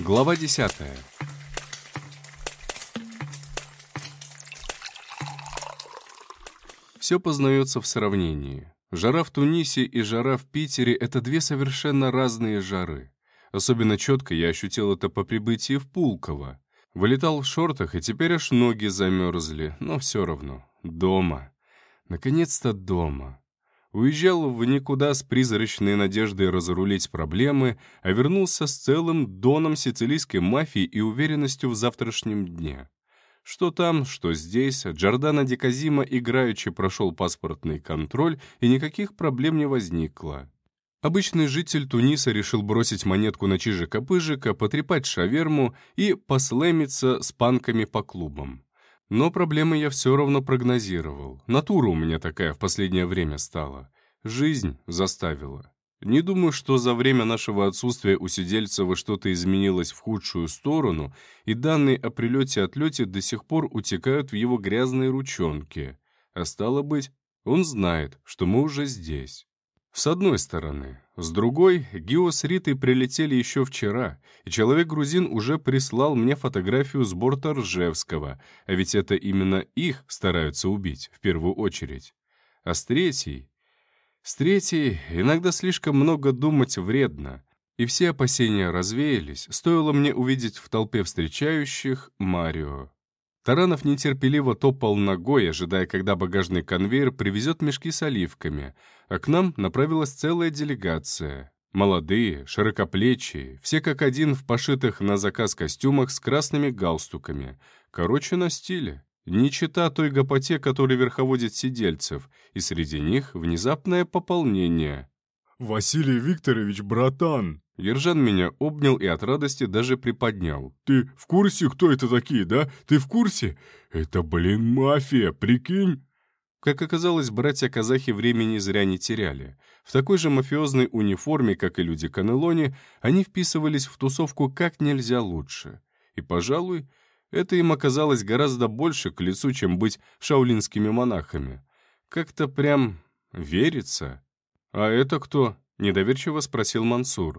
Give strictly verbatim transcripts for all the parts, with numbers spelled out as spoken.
Глава десятая. Все познается в сравнении. Жара в Тунисе и жара в Питере — это две совершенно разные жары. Особенно четко я ощутил это по прибытии в Пулково. Вылетал в шортах, и теперь аж ноги замерзли, но все равно. Дома. Наконец-то дома. Уезжал в никуда с призрачной надеждой разрулить проблемы, а вернулся с целым доном сицилийской мафии и уверенностью в завтрашнем дне. Что там, что здесь, Джордано Ди Казимо играючи прошел паспортный контроль, и никаких проблем не возникло. Обычный житель Туниса решил бросить монетку на чижика-пыжика, потрепать шаверму и послэмиться с панками по клубам. Но проблемы я все равно прогнозировал. Натура у меня такая в последнее время стала. Жизнь заставила. Не думаю, что за время нашего отсутствия у Сидельцева что-то изменилось в худшую сторону, и данные о прилете-отлете до сих пор утекают в его грязные ручонки. А стало быть, он знает, что мы уже здесь. С одной стороны. С другой, Гио с Ритой прилетели еще вчера, и человек-грузин уже прислал мне фотографию с борта Ржевского, а ведь это именно их стараются убить, в первую очередь. А с третьей... С третьей иногда слишком много думать вредно, и все опасения развеялись, стоило мне увидеть в толпе встречающих Марио. Таранов нетерпеливо топал ногой, ожидая, когда багажный конвейер привезет мешки с оливками, а к нам направилась целая делегация. Молодые, широкоплечие, все как один в пошитых на заказ костюмах с красными галстуками. Короче, на стиле. Не чета той гопоте, которой верховодит Сидельцев, и среди них внезапное пополнение. «Василий Викторович, братан!» Ержан меня обнял и от радости даже приподнял. «Ты в курсе, кто это такие, да? Ты в курсе? Это, блин, мафия, прикинь!» Как оказалось, братья-казахи времени зря не теряли. В такой же мафиозной униформе, как и люди Канелони, они вписывались в тусовку как нельзя лучше. И, пожалуй, это им оказалось гораздо больше к лицу, чем быть шаолинскими монахами. Как-то прям верится. «А это кто?» — недоверчиво спросил Мансур.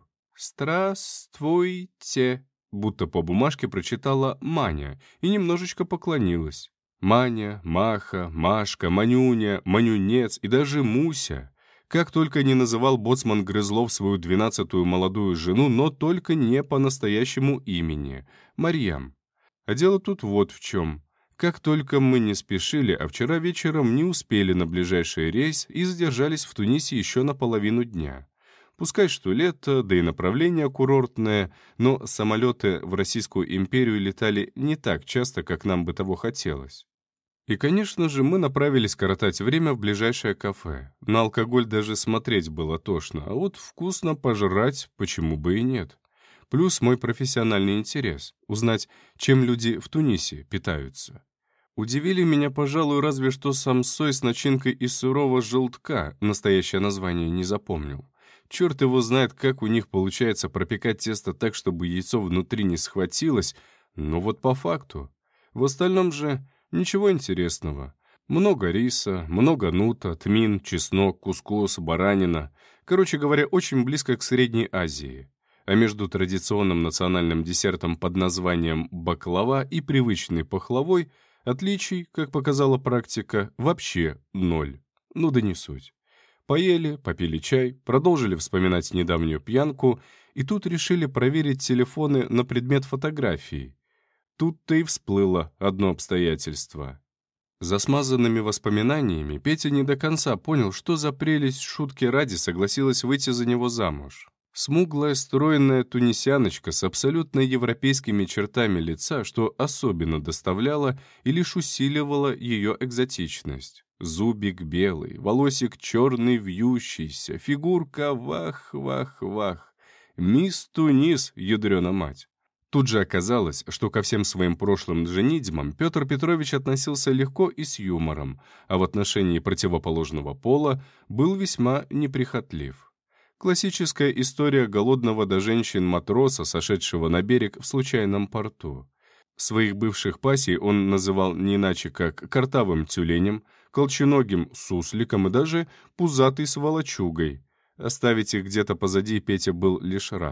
«Здравствуйте», — будто по бумажке прочитала Маня и немножечко поклонилась. Маня, Маха, Машка, Манюня, Манюнец и даже Муся. Как только не называл боцман Грызлов свою двенадцатую молодую жену, но только не по настоящему имени — Марьям. А дело тут вот в чем. Как только мы не спешили, а вчера вечером не успели на ближайший рейс и задержались в Тунисе еще на половину дня. Пускай что лето, да и направление курортное, но самолеты в Российскую империю летали не так часто, как нам бы того хотелось. И, конечно же, мы направились коротать время в ближайшее кафе. На алкоголь даже смотреть было тошно, а вот вкусно пожрать почему бы и нет. Плюс мой профессиональный интерес — узнать, чем люди в Тунисе питаются. Удивили меня, пожалуй, разве что самсой с начинкой из сырого желтка, настоящее название не запомнил. Черт его знает, как у них получается пропекать тесто так, чтобы яйцо внутри не схватилось, но вот по факту. В остальном же ничего интересного. Много риса, много нута, тмин, чеснок, кускус, баранина. Короче говоря, очень близко к Средней Азии. А между традиционным национальным десертом под названием баклава и привычной пахлавой отличий, как показала практика, вообще ноль. Ну да не суть. Поели, попили чай, продолжили вспоминать недавнюю пьянку, и тут решили проверить телефоны на предмет фотографий. Тут-то и всплыло одно обстоятельство. За смазанными воспоминаниями Петя не до конца понял, что за прелесть шутки ради согласилась выйти за него замуж. Смуглая, стройная тунисяночка с абсолютно европейскими чертами лица, что особенно доставляло и лишь усиливало ее экзотичность. Зубик белый, волосик черный вьющийся, фигурка вах-вах-вах. Мисс Тунис, ядрена мать. Тут же оказалось, что ко всем своим прошлым женитьбам Петр Петрович относился легко и с юмором, а в отношении противоположного пола был весьма неприхотлив. Классическая история голодного до женщин матроса, сошедшего на берег в случайном порту. Своих бывших пассий он называл не иначе как картавым тюленем, колченогим сусликом и даже пузатой сволочугой. Оставить их где-то позади Петя был лишь рад.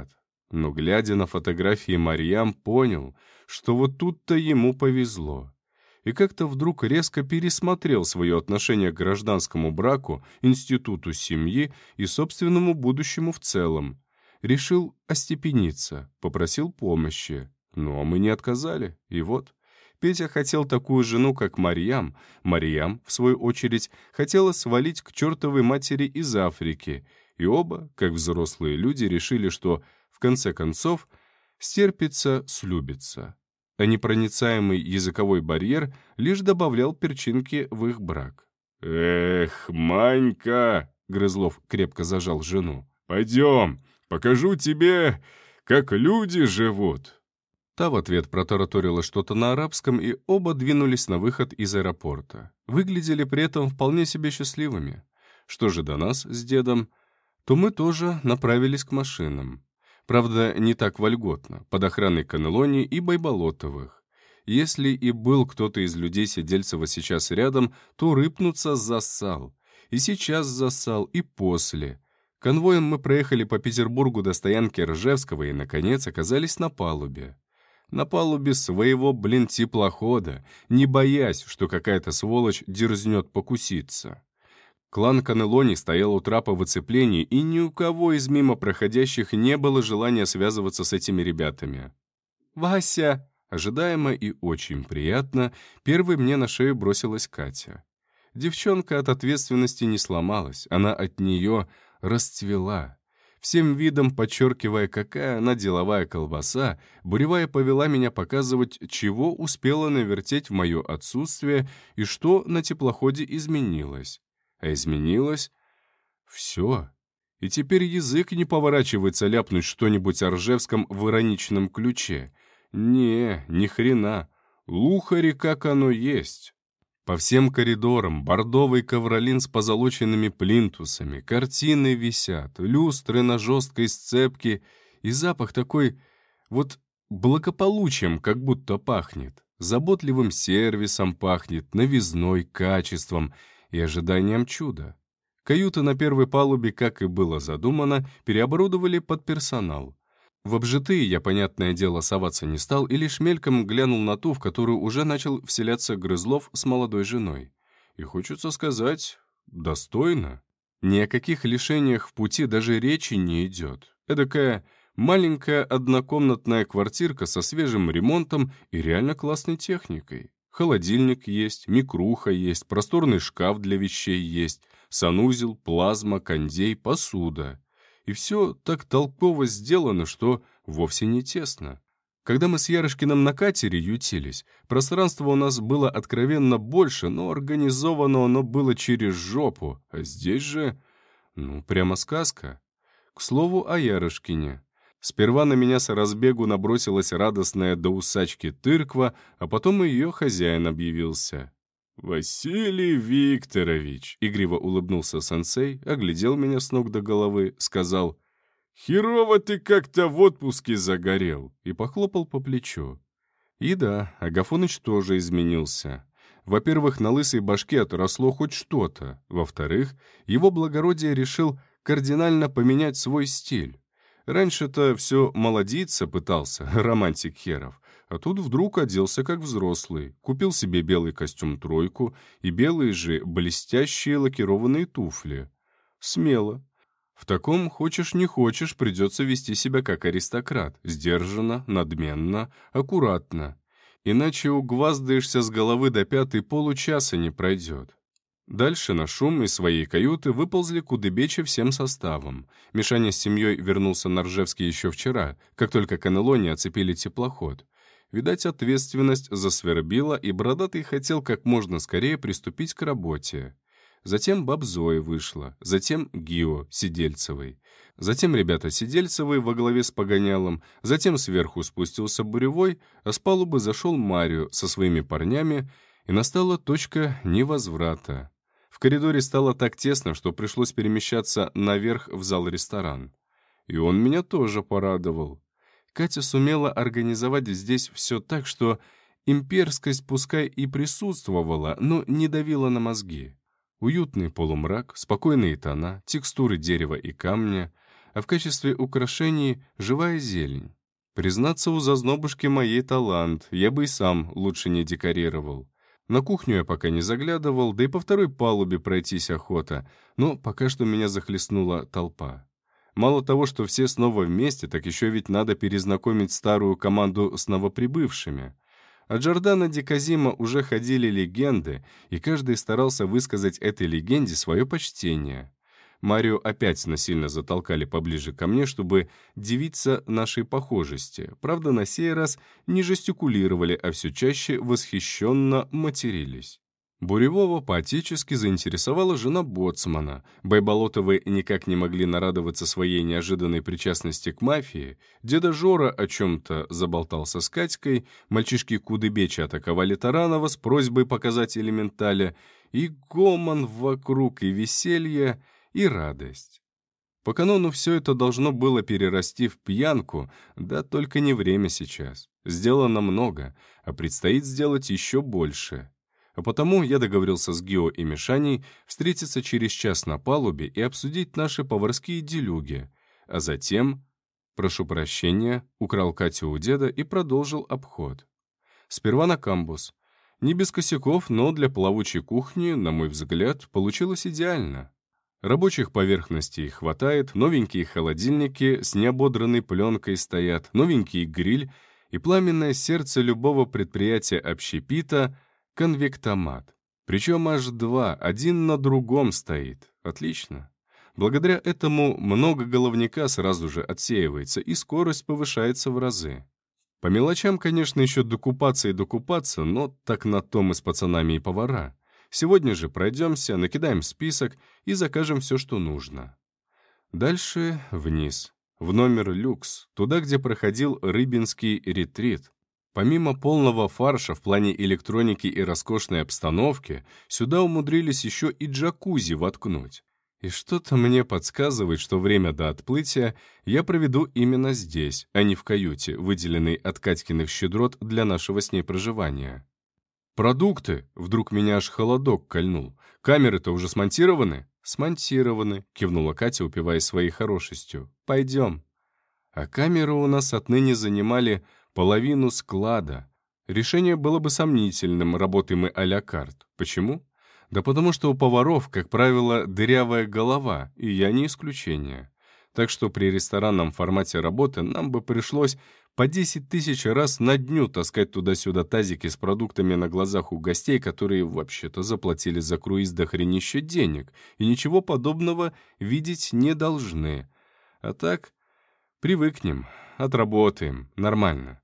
Но, глядя на фотографии Марьям, понял, что вот тут-то ему повезло. И как-то вдруг резко пересмотрел свое отношение к гражданскому браку, институту семьи и собственному будущему в целом. Решил остепениться, попросил помощи. Ну, а мы не отказали, и вот. Петя хотел такую жену, как Марьям. Марьям, в свою очередь, хотела свалить к чертовой матери из Африки. И оба, как взрослые люди, решили, что, в конце концов, стерпится, слюбится. А непроницаемый языковой барьер лишь добавлял перчинки в их брак. «Эх, Манька!» — Грызлов крепко зажал жену. «Пойдем, покажу тебе, как люди живут». Та в ответ протараторила что-то на арабском, и оба двинулись на выход из аэропорта. Выглядели при этом вполне себе счастливыми. Что же до нас с дедом, то мы тоже направились к машинам. Правда, не так вольготно, под охраной Канелони и Байболотовых. Если и был кто-то из людей Сидельцева сейчас рядом, то рыпнуться зассал. И сейчас зассал, и после. Конвоем мы проехали по Петербургу до стоянки Ржевского и, наконец, оказались на палубе. На палубе своего, блин, теплохода, не боясь, что какая-то сволочь дерзнет покуситься. Клан Канелони стоял у трапа в оцеплении, и ни у кого из мимо проходящих не было желания связываться с этими ребятами. «Вася!» Ожидаемо и очень приятно, первой мне на шею бросилась Катя. Девчонка от ответственности не сломалась, она от нее расцвела. Всем видом подчеркивая, какая она деловая колбаса, Буревая повела меня показывать, чего успела навертеть в мое отсутствие и что на теплоходе изменилось. А изменилось все. И теперь язык не поворачивается ляпнуть что-нибудь о Ржевском в ироничном ключе. Не, ни хрена. Лухари, как оно есть. По всем коридорам бордовый ковролин с позолоченными плинтусами, картины висят, люстры на жесткой сцепке, и запах такой вот благополучием как будто пахнет, заботливым сервисом пахнет, новизной, качеством и ожиданием чуда. Каюты на первой палубе, как и было задумано, переоборудовали под персонал. В обжитые я, понятное дело, соваться не стал и лишь мельком глянул на ту, в которую уже начал вселяться Грызлов с молодой женой. И хочется сказать, достойно. Ни о каких лишениях в пути даже речи не идет. Эдакая маленькая однокомнатная квартирка со свежим ремонтом и реально классной техникой. Холодильник есть, микруха есть, просторный шкаф для вещей есть, санузел, плазма, кондей, посуда. И все так толково сделано, что вовсе не тесно. Когда мы с Ярышкиным на катере ютились, пространство у нас было откровенно больше, но организовано оно было через жопу, а здесь же, ну, прямо сказка. К слову о Ярышкине. Сперва на меня с разбегу набросилась радостная до усачки тырква, а потом и ее хозяин объявился. «Василий Викторович!» — игриво улыбнулся сенсей, оглядел меня с ног до головы, сказал: «Херово ты как-то в отпуске загорел!» и похлопал по плечу. И да, Агафоныч тоже изменился. Во-первых, на лысой башке отросло хоть что-то. Во-вторых, его благородие решил кардинально поменять свой стиль. Раньше-то все молодиться пытался, романтик херов. А тут вдруг оделся как взрослый, купил себе белый костюм-тройку и белые же блестящие лакированные туфли. Смело. В таком, хочешь не хочешь, придется вести себя как аристократ, сдержанно, надменно, аккуратно. Иначе угваздаешься с головы до пят и получаса не пройдет. Дальше на шум из своей каюты выползли Кудыбечи всем составом. Мишаня с семьей вернулся на Ржевский еще вчера, как только Канелони оцепили теплоход. Видать, ответственность засвербила, и Бородатый хотел как можно скорее приступить к работе. Затем баб Зоя вышла, затем Гио Сидельцевой. Затем ребята Сидельцевой во главе с Погонялом, затем сверху спустился Буревой, а с палубы зашел Марио со своими парнями, и настала точка невозврата. В коридоре стало так тесно, что пришлось перемещаться наверх в зал-ресторан. И он меня тоже порадовал. Катя сумела организовать здесь все так, что имперскость пускай и присутствовала, но не давила на мозги. Уютный полумрак, спокойные тона, текстуры дерева и камня, а в качестве украшений — живая зелень. Признаться, у зазнобушки моей талант, я бы и сам лучше не декорировал. На кухню я пока не заглядывал, да и по второй палубе пройтись охота, но пока что меня захлестнула толпа. Мало того, что все снова вместе, так еще ведь надо перезнакомить старую команду с новоприбывшими. От Джордано ди Казимо уже ходили легенды, и каждый старался высказать этой легенде свое почтение. Марио опять насильно затолкали поближе ко мне, чтобы дивиться нашей похожести. Правда, на сей раз не жестикулировали, а все чаще восхищенно матерились. Буревого поотечески заинтересовала жена боцмана. Байболотовы никак не могли нарадоваться своей неожиданной причастности к мафии. Деда Жора о чем-то заболтался с Катькой, мальчишки Кудыбеча атаковали Таранова с просьбой показать элементаля, и гомон вокруг, и веселье, и радость. По канону все это должно было перерасти в пьянку, да только не время сейчас. Сделано много, а предстоит сделать еще больше. А потому я договорился с Гио и Мишаней встретиться через час на палубе и обсудить наши поварские делюги, а затем, прошу прощения, украл Катю у деда и продолжил обход. Сперва на камбус. Не без косяков, но для плавучей кухни, на мой взгляд, получилось идеально. Рабочих поверхностей хватает, новенькие холодильники с неободранной пленкой стоят, новенький гриль и пламенное сердце любого предприятия общепита — конвектомат. Причем аж два, один на другом стоит. Отлично. Благодаря этому много головняка сразу же отсеивается, и скорость повышается в разы. По мелочам, конечно, еще докупаться и докупаться, но так на то мы с пацанами и повара. Сегодня же пройдемся, накидаем список и закажем все, что нужно. Дальше вниз, в номер люкс, туда, где проходил рыбинский ретрит. Помимо полного фарша в плане электроники и роскошной обстановки, сюда умудрились еще и джакузи воткнуть. И что-то мне подсказывает, что время до отплытия я проведу именно здесь, а не в каюте, выделенной от Катькиных щедрот для нашего с ней проживания. «Продукты!» — вдруг меня аж холодок кольнул. «Камеры-то уже смонтированы?» «Смонтированы», — кивнула Катя, упиваясь своей хорошестью. «Пойдем». А камеры у нас отныне занимали половину склада. Решение было бы сомнительным, работаем мы а-ля карт. Почему? Да потому что у поваров, как правило, дырявая голова, и я не исключение. Так что при ресторанном формате работы нам бы пришлось по десять тысяч раз на дню таскать туда-сюда тазики с продуктами на глазах у гостей, которые вообще-то заплатили за круиз до хренища денег, и ничего подобного видеть не должны. А так, привыкнем, отработаем, нормально.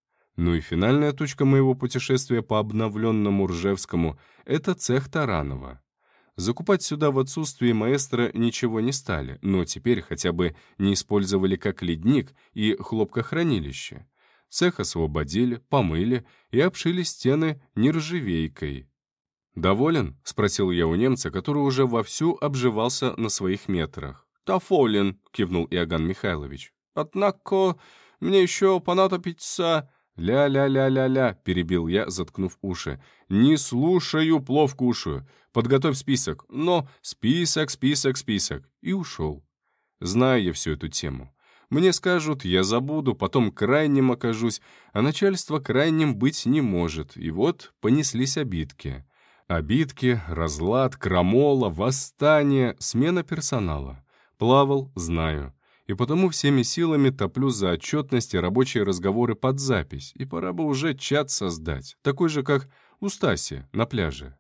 Ну и финальная точка моего путешествия по обновленному Ржевскому — это цех Таранова. Закупать сюда в отсутствие маэстро ничего не стали, но теперь хотя бы не использовали как ледник и хлопкохранилище. Цех освободили, помыли и обшили стены нержавейкой. «Доволен?» — спросил я у немца, который уже вовсю обживался на своих метрах. «Доволен», — кивнул Иоганн Михайлович. «Однако мне еще понадобится...» «Ля-ля-ля-ля-ля», — перебил я, заткнув уши. «Не слушаю, плов кушаю. Подготовь список». Но список, список, список. И ушел. Знаю я всю эту тему. Мне скажут, я забуду, потом крайним окажусь, а начальство крайним быть не может. И вот понеслись обидки. Обидки, разлад, крамола, восстание, смена персонала. Плавал, знаю. И потому всеми силами топлю за отчетность и рабочие разговоры под запись, и пора бы уже чат создать, такой же, как у Стаси на пляже.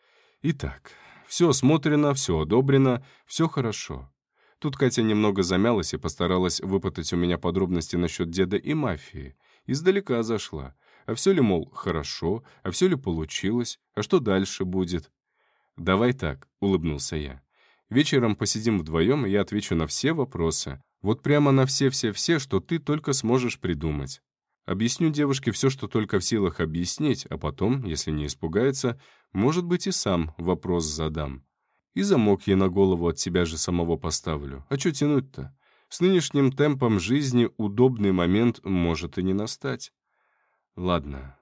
Итак, все осмотрено, все одобрено, все хорошо. Тут Катя немного замялась и постаралась выпытать у меня подробности насчет деда и мафии. Издалека зашла. А все ли, мол, хорошо, а все ли получилось, а что дальше будет? «Давай так», — улыбнулся я. «Вечером посидим вдвоем, и я отвечу на все вопросы. Вот прямо на все-все-все, что ты только сможешь придумать. Объясню девушке все, что только в силах объяснить, а потом, если не испугается, может быть, и сам вопрос задам. И замок ей на голову от себя же самого поставлю. А что тянуть-то? С нынешним темпом жизни удобный момент может и не настать. Ладно».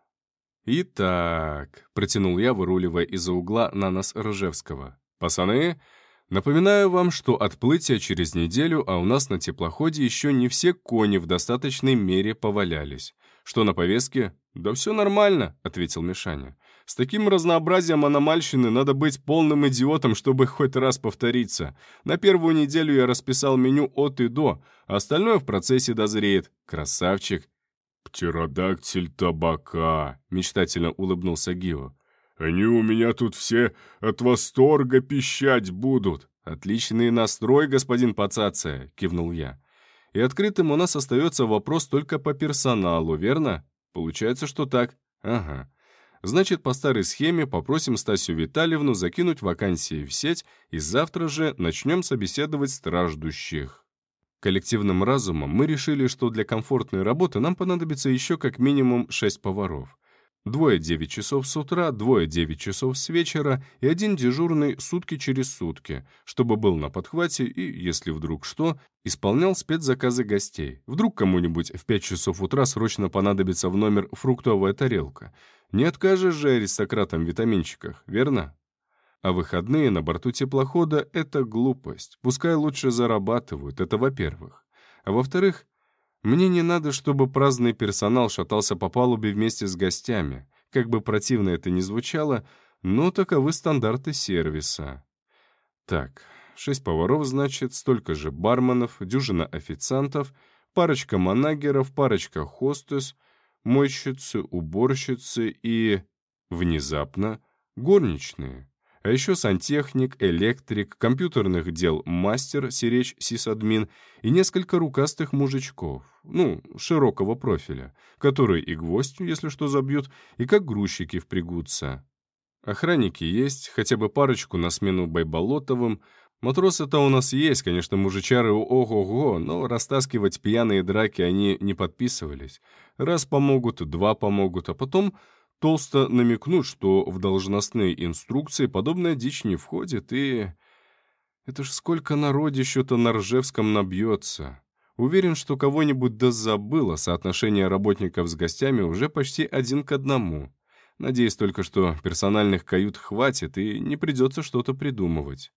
«Итак», — протянул я, выруливая из-за угла на нос Ржевского. «Пацаны, Напоминаю вам, что отплытие через неделю, а у нас на теплоходе еще не все кони в достаточной мере повалялись. Что на повестке? Да все нормально, ответил Мишаня. С таким разнообразием аномальщины надо быть полным идиотом, чтобы хоть раз повториться. На первую неделю я расписал меню от и до, а остальное в процессе дозреет. Красавчик. «Птеродактиль табака», — мечтательно улыбнулся Гио. «Они у меня тут все от восторга пищать будут». «Отличный настрой, господин Пацация», — кивнул я. «И открытым у нас остается вопрос только по персоналу, верно? Получается, что так. Ага. Значит, по старой схеме попросим Стасю Витальевну закинуть вакансии в сеть, и завтра же начнем собеседовать страждущих». Коллективным разумом мы решили, что для комфортной работы нам понадобится еще как минимум шесть поваров. Двое девять часов с утра, двое девять часов с вечера и один дежурный сутки через сутки, чтобы был на подхвате и, если вдруг что, исполнял спецзаказы гостей. Вдруг кому-нибудь в пять часов утра срочно понадобится в номер фруктовая тарелка. Не откажешь же аристократам в витаминчиках, верно? А выходные на борту теплохода — это глупость. Пускай лучше зарабатывают, это во-первых. А во-вторых, мне не надо, чтобы праздный персонал шатался по палубе вместе с гостями. Как бы противно это ни звучало, но таковы стандарты сервиса. Так, шесть поваров, значит, столько же барменов, дюжина официантов, парочка манагеров, парочка хостес, мойщицы, уборщицы и... внезапно горничные. А еще сантехник, электрик, компьютерных дел мастер, сиречь, сисадмин и несколько рукастых мужичков, ну, широкого профиля, которые и гвоздью, если что, забьют, и как грузчики впрягутся. Охранники есть, хотя бы парочку на смену Байболотовым. Матросы-то у нас есть, конечно, мужичары ого-го, но растаскивать пьяные драки они не подписывались. Раз помогут, два помогут, а потом... толсто намекнут, что в должностные инструкции подобная дичь не входит, и... Это ж сколько народищу-то на Ржевском набьется. Уверен, что кого-нибудь да забыло, соотношение работников с гостями уже почти один к одному. Надеюсь только, что персональных кают хватит, и не придется что-то придумывать.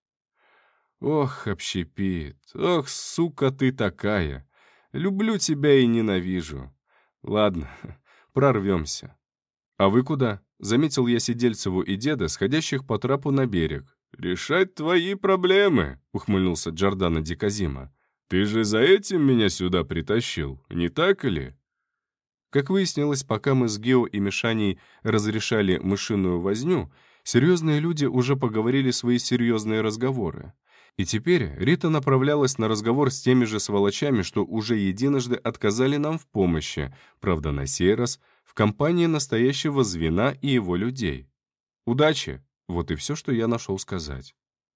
Ох, общепит, ох, сука ты такая. Люблю тебя и ненавижу. Ладно, прорвемся. «А вы куда?» — заметил я Сидельцеву и деда, сходящих по трапу на берег. «Решать твои проблемы», — ухмыльнулся Джордано ди Казима. «Ты же за этим меня сюда притащил, не так ли?» Как выяснилось, пока мы с Гео и Мишаней разрешали мышиную возню, серьезные люди уже поговорили свои серьезные разговоры. И теперь Рита направлялась на разговор с теми же сволочами, что уже единожды отказали нам в помощи, правда, на сей раз в компании настоящего звена и его людей. Удачи! Вот и все, что я нашел сказать.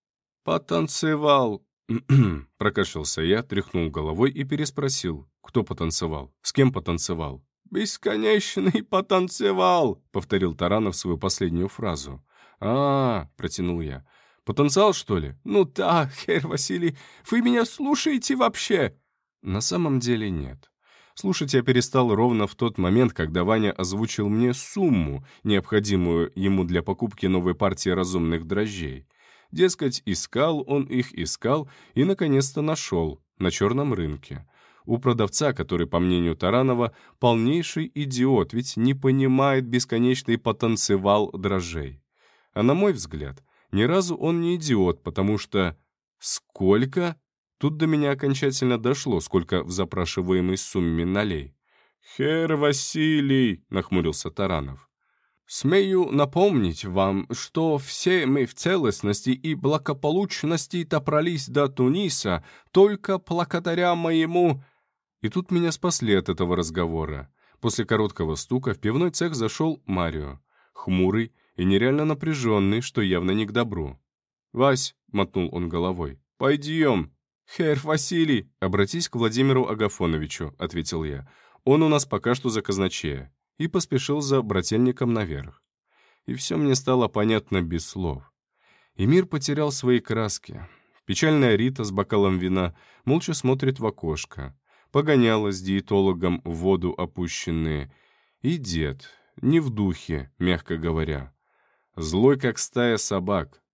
«Потанцевал!» — прокашлялся я, тряхнул головой и переспросил. «Кто потанцевал? С кем потанцевал?» «Бесконечный потанцевал!» — повторил Таранов свою последнюю фразу. «А-а-а!» — протянул я. «Потенциал, что ли?» «Ну да, хер Василий, вы меня слушаете вообще?» На самом деле нет. Слушать я перестал ровно в тот момент, когда Ваня озвучил мне сумму, необходимую ему для покупки новой партии разумных дрожжей. Дескать, искал он их, искал и, наконец-то, нашел на черном рынке. У продавца, который, по мнению Таранова, полнейший идиот, ведь не понимает бесконечный потенциал дрожжей. А на мой взгляд, ни разу он не идиот, потому что... Сколько? Тут до меня окончательно дошло, сколько в запрашиваемой сумме налей. «Хер Василий!» — нахмурился Таранов. «Смею напомнить вам, что все мы в целостности и благополучности добрались до Туниса только благодаря моему...» И тут меня спасли от этого разговора. После короткого стука в пивной цех зашел Марио, хмурый и нереально напряженный, что явно не к добру. «Вась», — мотнул он головой, — «пойдем». «Хер Василий, обратись к Владимиру Агафоновичу», — ответил я. «Он у нас пока что за казначея». И поспешил за брательником наверх. И все мне стало понятно без слов. И мир потерял свои краски. Печальная Рита с бокалом вина молча смотрит в окошко. Погоняла с диетологом в воду опущенные. И дед, не в духе, мягко говоря. Злой, как стая собак.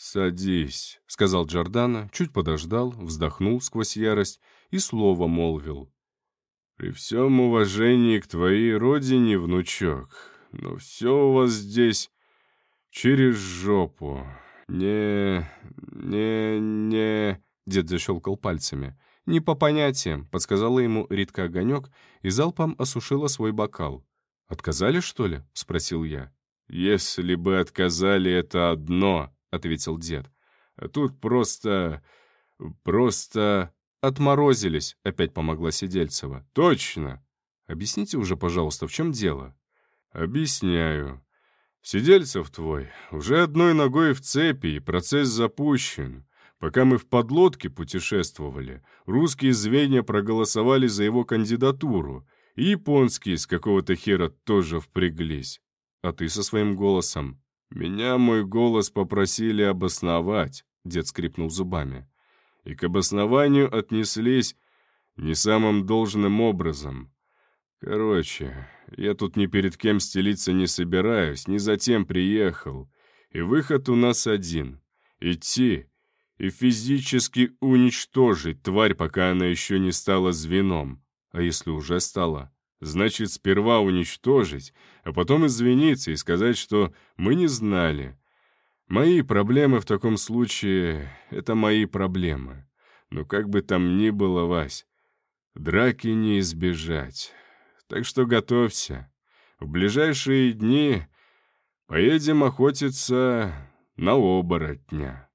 «Садись», — сказал Джордано, чуть подождал, вздохнул сквозь ярость и слово молвил. «При всем уважении к твоей родине, внучок, но все у вас здесь через жопу. Не, не, не...» Дед защелкал пальцами. «Не по понятиям», — подсказала ему Ритка Огонек и залпом осушила свой бокал. «Отказали, что ли?» — спросил я. «Если бы отказали, это одно», — ответил дед. «А тут просто... просто...» «Отморозились», — опять помогла Сидельцева. «Точно! Объясните уже, пожалуйста, в чем дело?» «Объясняю. Сидельцев твой уже одной ногой в цепи, и процесс запущен. Пока мы в подлодке путешествовали, русские звенья проголосовали за его кандидатуру, и японские с какого-то хера тоже впряглись. А ты со своим голосом? Меня мой голос попросили обосновать», — дед скрипнул зубами. «И к обоснованию отнеслись не самым должным образом. Короче, я тут ни перед кем стелиться не собираюсь, не затем приехал. И выход у нас один — идти и физически уничтожить тварь, пока она еще не стала звеном. А если уже стала? Значит, сперва уничтожить, а потом извиниться и сказать, что мы не знали. Мои проблемы в таком случае — это мои проблемы. Но как бы там ни было, Вась, драки не избежать. Так что готовься. В ближайшие дни поедем охотиться на оборотня».